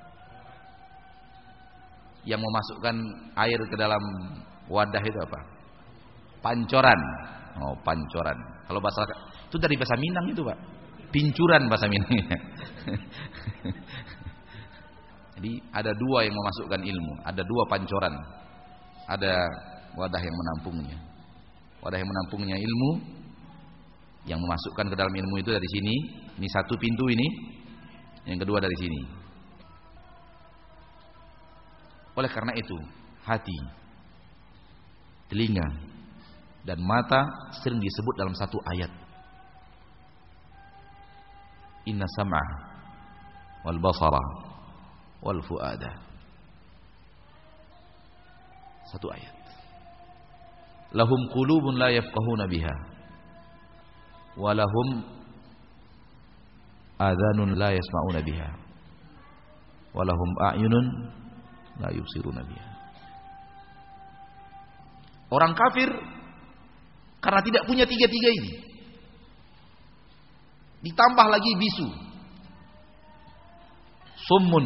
Yang memasukkan air ke dalam wadah itu apa? Pancoran. Oh, pancoran. Kalau bahasa itu dari bahasa Minang itu, Pak. Pincuran bahasa Minang. Jadi ada dua yang memasukkan ilmu, ada dua pancoran. Ada wadah yang menampungnya. Wadah yang menampungnya ilmu, yang memasukkan ke dalam ilmu itu dari sini. Ini satu pintu ini. Yang kedua dari sini. Oleh karena itu, hati, telinga, dan mata sering disebut dalam satu ayat. Inna sam'a wal basara wal fuada. Satu ayat. Lahum qulubun la yafqahuna biha wa lahum adhanun la yasma'una biha wa lahum a'yunun la yubsiruna biha. Orang kafir karena tidak punya tiga-tiga ini, ditambah lagi bisu, summun,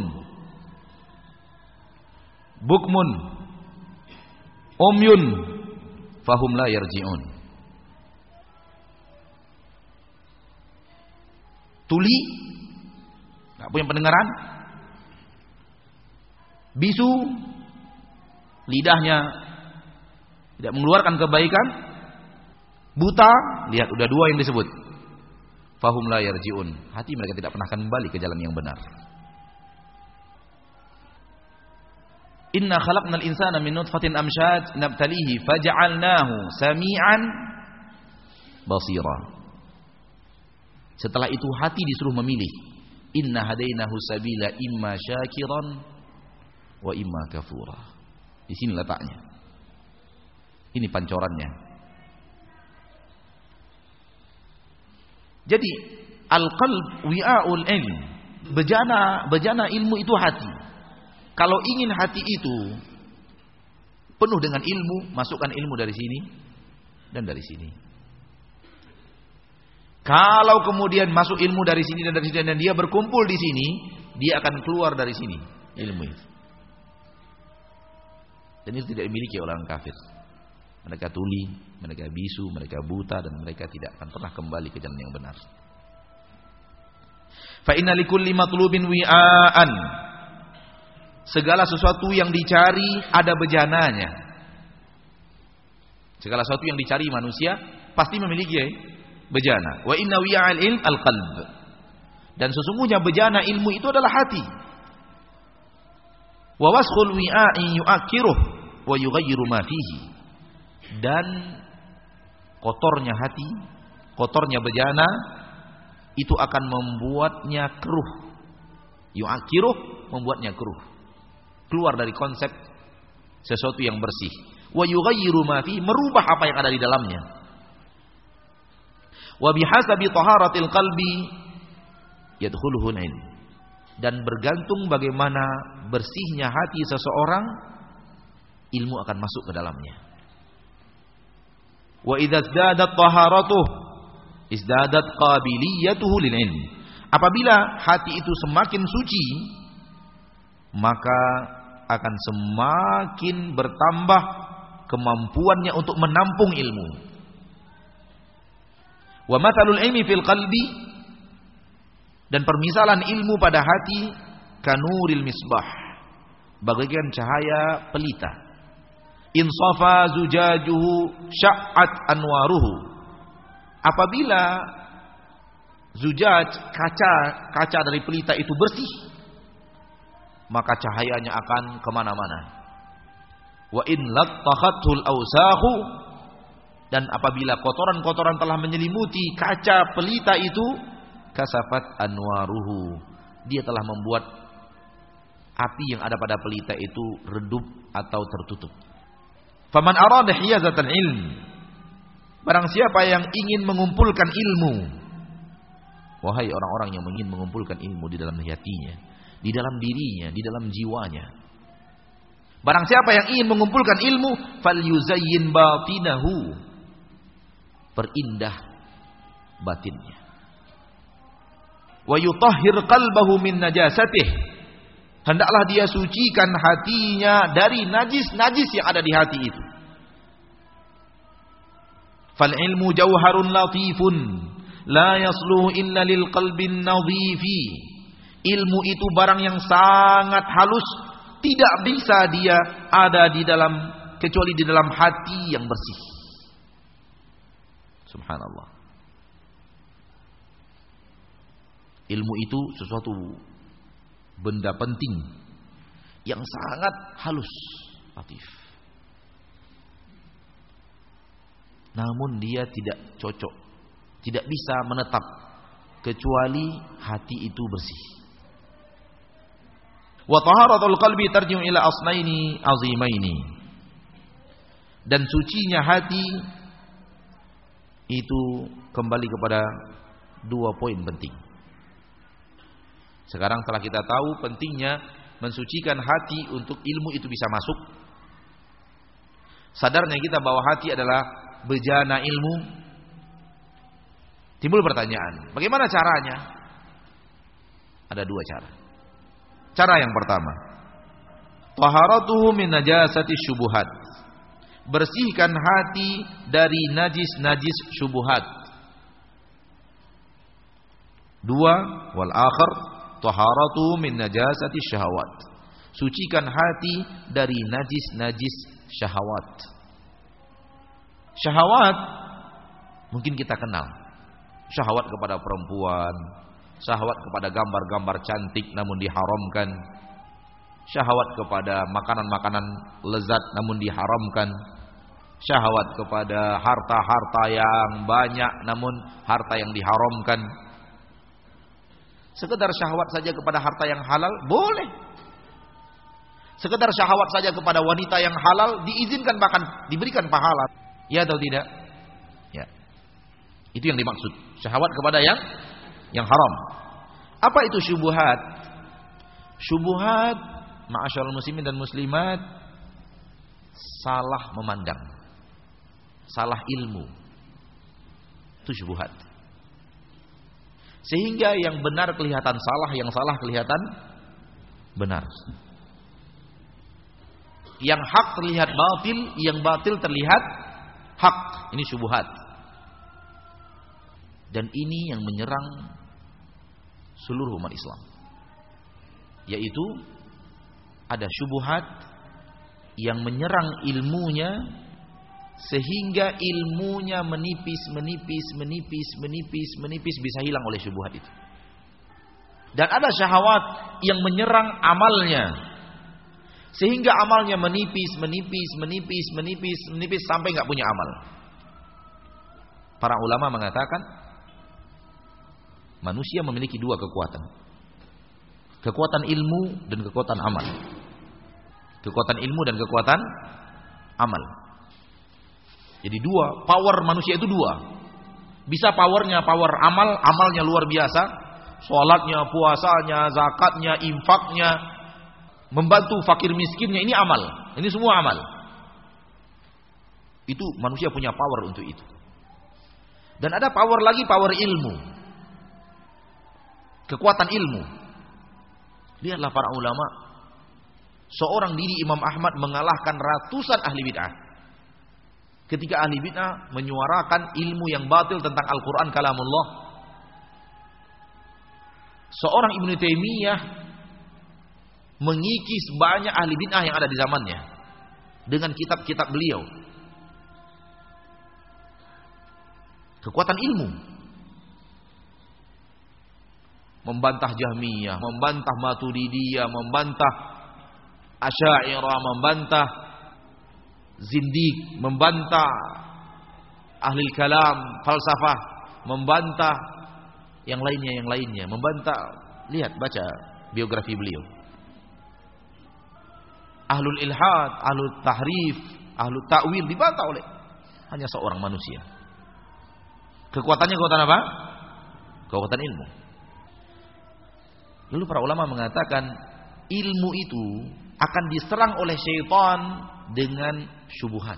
bukmun, umyun, fahum la yarji'un. Tuli, tidak punya pendengaran, bisu, lidahnya tidak mengeluarkan kebaikan, buta, lihat udah dua yang disebut. Fahum la yarji'un. Hati mereka tidak pernah akan kembali ke jalan yang benar. Inna khalaqnal insana min nutfatin amsyaj nabtalihi faj'alnahu sami'an basira. Setelah itu hati disuruh memilih. Inna hadainahu sabila imma syakiran wa imma kafura. Di sini letaknya. Ini pancorannya. Jadi al-qalb wi'aul ilm. Bejana ilmu itu hati. Kalau ingin hati itu penuh dengan ilmu, masukkan ilmu dari sini dan dari sini. Kalau kemudian masuk ilmu dari sini dan dari sini dan dia berkumpul di sini, dia akan keluar dari sini ilmu itu. Dan itu tidak dimiliki oleh orang kafir. Mereka tuli, mereka bisu, mereka buta, dan mereka tidak akan pernah kembali ke jalan yang benar. Fa inna likulli matlubin wi'aan. Segala sesuatu yang dicari ada bejananya. Segala sesuatu yang dicari manusia pasti memiliki bejana. Wa inna wi'al ilm al-qalb. Dan sesungguhnya bejana ilmu itu adalah hati. Wa waskhul wi'a'i yu'akkiruh wa yughayyiru ma fihi. Dan kotornya hati, kotornya bejana itu akan membuatnya keruh. Yu'akkiruh, membuatnya keruh. Keluar dari konsep sesuatu yang bersih. wa yughayyiru ma fi, merubah apa yang ada di dalamnya. Wa bihasabi taharatil qalbi yadkhuluhu al-ilm, dan bergantung bagaimana bersihnya hati seseorang, ilmu akan masuk ke dalamnya. Wa idza izdadat taharatuh izdadat qabiliyatuhu lil ilm, apabila hati itu semakin suci, maka akan semakin bertambah kemampuannya untuk menampung ilmu. Wa mathalul ilmi fil qalbi, dan permisalan ilmu pada hati kanuril misbah, bagaikan cahaya pelita. Insafa zujajuhu sya'at anwaruhu, apabila zujaj, kaca dari pelita itu bersih, maka cahayanya akan kemana-mana. Wa in lattahatul awsahu, dan apabila kotoran-kotoran telah menyelimuti kaca pelita itu, kasafat anwaruhu, dia telah membuat api yang ada pada pelita itu redup atau tertutup. Faman arada hiyazatal ilm, barang siapa yang ingin mengumpulkan ilmu, wahai orang-orang yang ingin mengumpulkan ilmu di dalam hatinya, di dalam dirinya, di dalam jiwanya, barang siapa yang ingin mengumpulkan ilmu, falyuzayyin batinahu, perindah batinnya. Wa yutahhir qalbahu min najasatih, hendaklah dia sucikan hatinya dari najis-najis yang ada di hati itu. Fal ilmu jauharun latifun la yasluhu illa lil qalbin nadhifi, ilmu itu barang yang sangat halus, tidak bisa dia ada di dalam kecuali di dalam hati yang bersih. Subhanallah. Ilmu itu sesuatu benda penting yang sangat halus, latif. Namun dia tidak cocok, tidak bisa menetap kecuali hati itu bersih. Wa taharatul qalbi tarji'u ila aslaini azimaini, dan sucinya hati itu kembali kepada dua poin penting. Sekarang telah kita tahu pentingnya mensucikan hati untuk ilmu itu bisa masuk. Sadarnya kita bahwa hati adalah bejana ilmu. Timbul pertanyaan, bagaimana caranya? Ada dua cara. Cara yang pertama, taharatuhu min najasati syubuhat, bersihkan hati dari najis-najis syubuhat. Dua, wal akhir taharatu min najasati syahwat, sucikan hati dari najis-najis syahwat. Syahwat mungkin kita kenal, syahwat kepada perempuan, syahwat kepada gambar-gambar cantik namun diharamkan, syahwat kepada makanan-makanan lezat namun diharamkan, syahwat kepada harta-harta yang banyak namun harta yang diharamkan. Sekedar syahwat saja kepada harta yang halal boleh. Sekedar syahwat saja kepada wanita yang halal diizinkan, bahkan diberikan pahala. Ya atau tidak? Ya. Itu yang dimaksud, syahwat kepada yang haram. Apa itu syubhat? Syubhat, ma'asyiral muslimin dan muslimat, salah memandang, salah ilmu. Itu syubhat. Sehingga yang benar kelihatan salah, yang salah kelihatan benar. Yang hak terlihat batil, yang batil terlihat hak. Ini syubhat. Dan ini yang menyerang seluruh umat Islam. Yaitu ada syubhat yang menyerang ilmunya, sehingga ilmunya menipis, bisa hilang oleh syubhat itu. Dan ada syahwat yang menyerang amalnya, sehingga amalnya menipis sampai nggak punya amal. Para ulama mengatakan manusia memiliki dua kekuatan, kekuatan ilmu dan kekuatan amal. Kekuatan ilmu dan kekuatan amal. Jadi dua, power manusia itu dua. Bisa powernya power amalnya luar biasa, sholatnya, puasanya, zakatnya, infaknya, membantu fakir miskinnya, ini amal. Ini semua amal. Itu manusia punya power untuk itu. Dan ada power lagi, power ilmu. Kekuatan ilmu. Lihatlah para ulama. Seorang diri Imam Ahmad mengalahkan ratusan ahli bid'ah. Ketika ahli bid'ah menyuarakan ilmu yang batil tentang Al-Quran kalamullah. Seorang Ibnu Taimiyah mengikis banyak ahli bid'ah yang ada di zamannya dengan kitab-kitab beliau. Kekuatan ilmu. Membantah Jahmiyah, membantah Maturidiyah, membantah Asy'ariyah, membantah Zindiq, membantah ahli kalam, falsafah, membantah yang lainnya, membantah. Lihat, baca biografi beliau. Ahlul ilhad, ahlul tahrif, ahlul ta'wil dibantah oleh hanya seorang manusia. Kekuatannya kekuatan apa? Kekuatan ilmu. Lalu para ulama mengatakan ilmu itu akan diserang oleh syaitan dengan syubhat,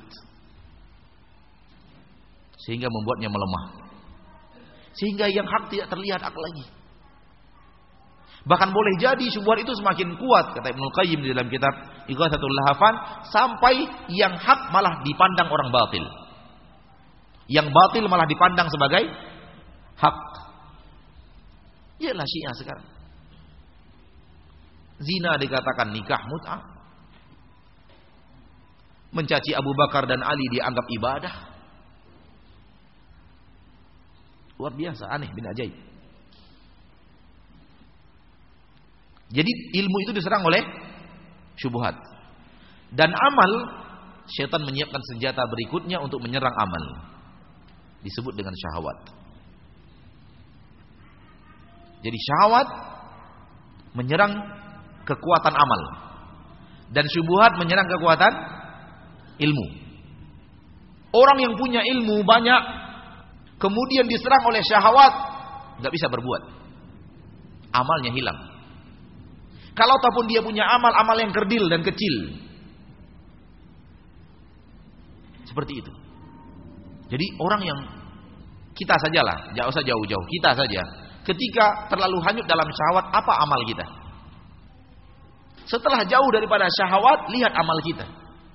sehingga membuatnya melemah, sehingga yang hak tidak terlihat hak lagi. Bahkan boleh jadi syubhat itu semakin kuat, kata Ibnu Qayyim di dalam kitab Ighatsatul Lahafan, sampai yang hak malah dipandang orang batil, yang batil malah dipandang sebagai hak. Iyalah Syiah sekarang. Zina dikatakan nikah mut'ah. Mencaci Abu Bakar dan Ali dianggap ibadah. Luar biasa, aneh bin ajaib. Jadi ilmu itu diserang oleh syubhat. Dan amal, syaitan menyiapkan senjata berikutnya untuk menyerang amal. Disebut dengan syahwat. Jadi syahwat menyerang kekuatan amal, dan syubhat menyerang kekuatan ilmu. Orang yang punya ilmu banyak kemudian diserang oleh syahwat, nggak bisa berbuat, amalnya hilang. Kalau ataupun dia punya amal yang kerdil dan kecil, seperti itu. Jadi orang yang kita sajalah, jangan usah jauh-jauh, kita saja, ketika terlalu hanyut dalam syahwat, apa amal kita? Setelah jauh daripada syahwat, lihat amal kita.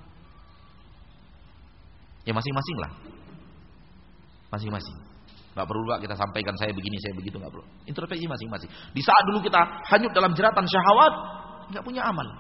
Ya masing-masing lah. Masing-masing. Gak perlu Pak kita sampaikan saya begini, saya begitu, gak perlu. Introspeksi masing-masing. Di saat dulu kita hanyut dalam jeratan syahwat, gak punya amal.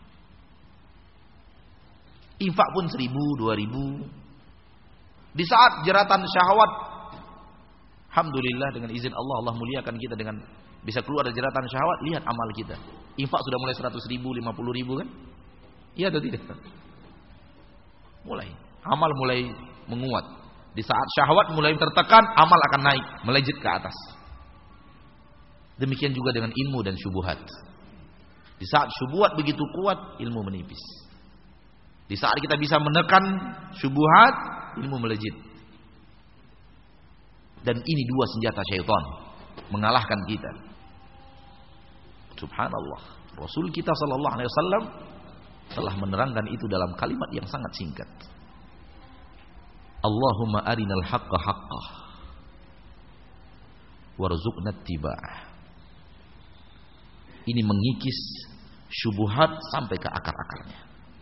Infak pun 1.000, 2.000. Di saat jeratan syahwat, alhamdulillah dengan izin Allah, Allah muliakan kita dengan bisa keluar dari jeratan syahwat. Lihat amal kita. Infak sudah mulai 100.000, 50.000 kan? Iya atau tidak? Mulai. Amal mulai menguat. Di saat syahwat mulai tertekan, amal akan naik, melejit ke atas. Demikian juga dengan ilmu dan syubhat. Di saat syubhat begitu kuat, ilmu menipis. Di saat kita bisa menekan syubhat, ilmu melejit. Dan ini dua senjata syaitan mengalahkan kita. Subhanallah. Rasul kita sallallahu alaihi wasallam telah menerangkan itu dalam kalimat yang sangat singkat. Allahumma arinal haqqa haqqah warzuqna ittiba'ah. Ini mengikis syubhat sampai ke akar-akarnya.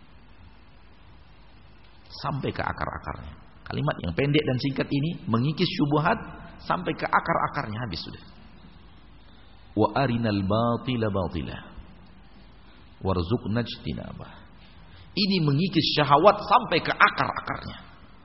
Sampai ke akar-akarnya. Kalimat yang pendek dan singkat ini mengikis syubhat sampai ke akar-akarnya, habis sudah. Wa arinal batila batila warzuqna ijtinabah. Ini mengikis syahwat sampai ke akar-akarnya.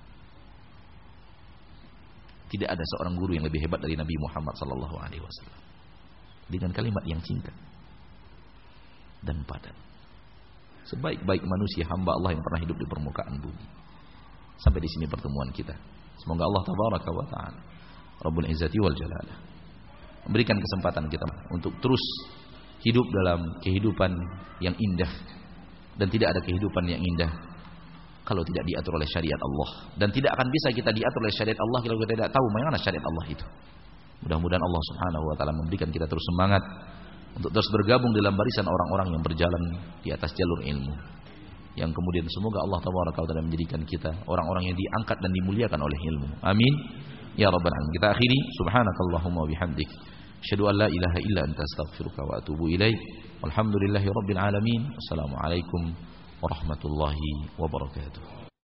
Tidak ada seorang guru yang lebih hebat dari Nabi Muhammad sallallahu alaihi wasallam. Dengan kalimat yang singkat dan padat. Sebaik-baik manusia hamba Allah yang pernah hidup di permukaan bumi. Sampai di sini pertemuan kita. Semoga Allah tabaraka wa taala Rabbul Izzati wal Jalalah memberikan kesempatan kita untuk terus hidup dalam kehidupan yang indah. Dan tidak ada kehidupan yang indah kalau tidak diatur oleh syariat Allah. Dan tidak akan bisa kita diatur oleh syariat Allah kalau kita tidak tahu bagaimana syariat Allah itu. Mudah-mudahan Allah Subhanahu wa taala memberikan kita terus semangat untuk terus bergabung dalam barisan orang-orang yang berjalan di atas jalur ilmu. Yang kemudian semoga Allah tabaraka wa taala menjadikan kita orang-orang yang diangkat dan dimuliakan oleh ilmu. Amin ya rabbal alamin. Kita akhiri subhanakallahumma wa bihamdik asyhadu an la ilaha illa anta astaghfiruka wa atubu ilaik. Walhamdulillahi rabbil alamin. Assalamualaikum warahmatullahi wabarakatuh.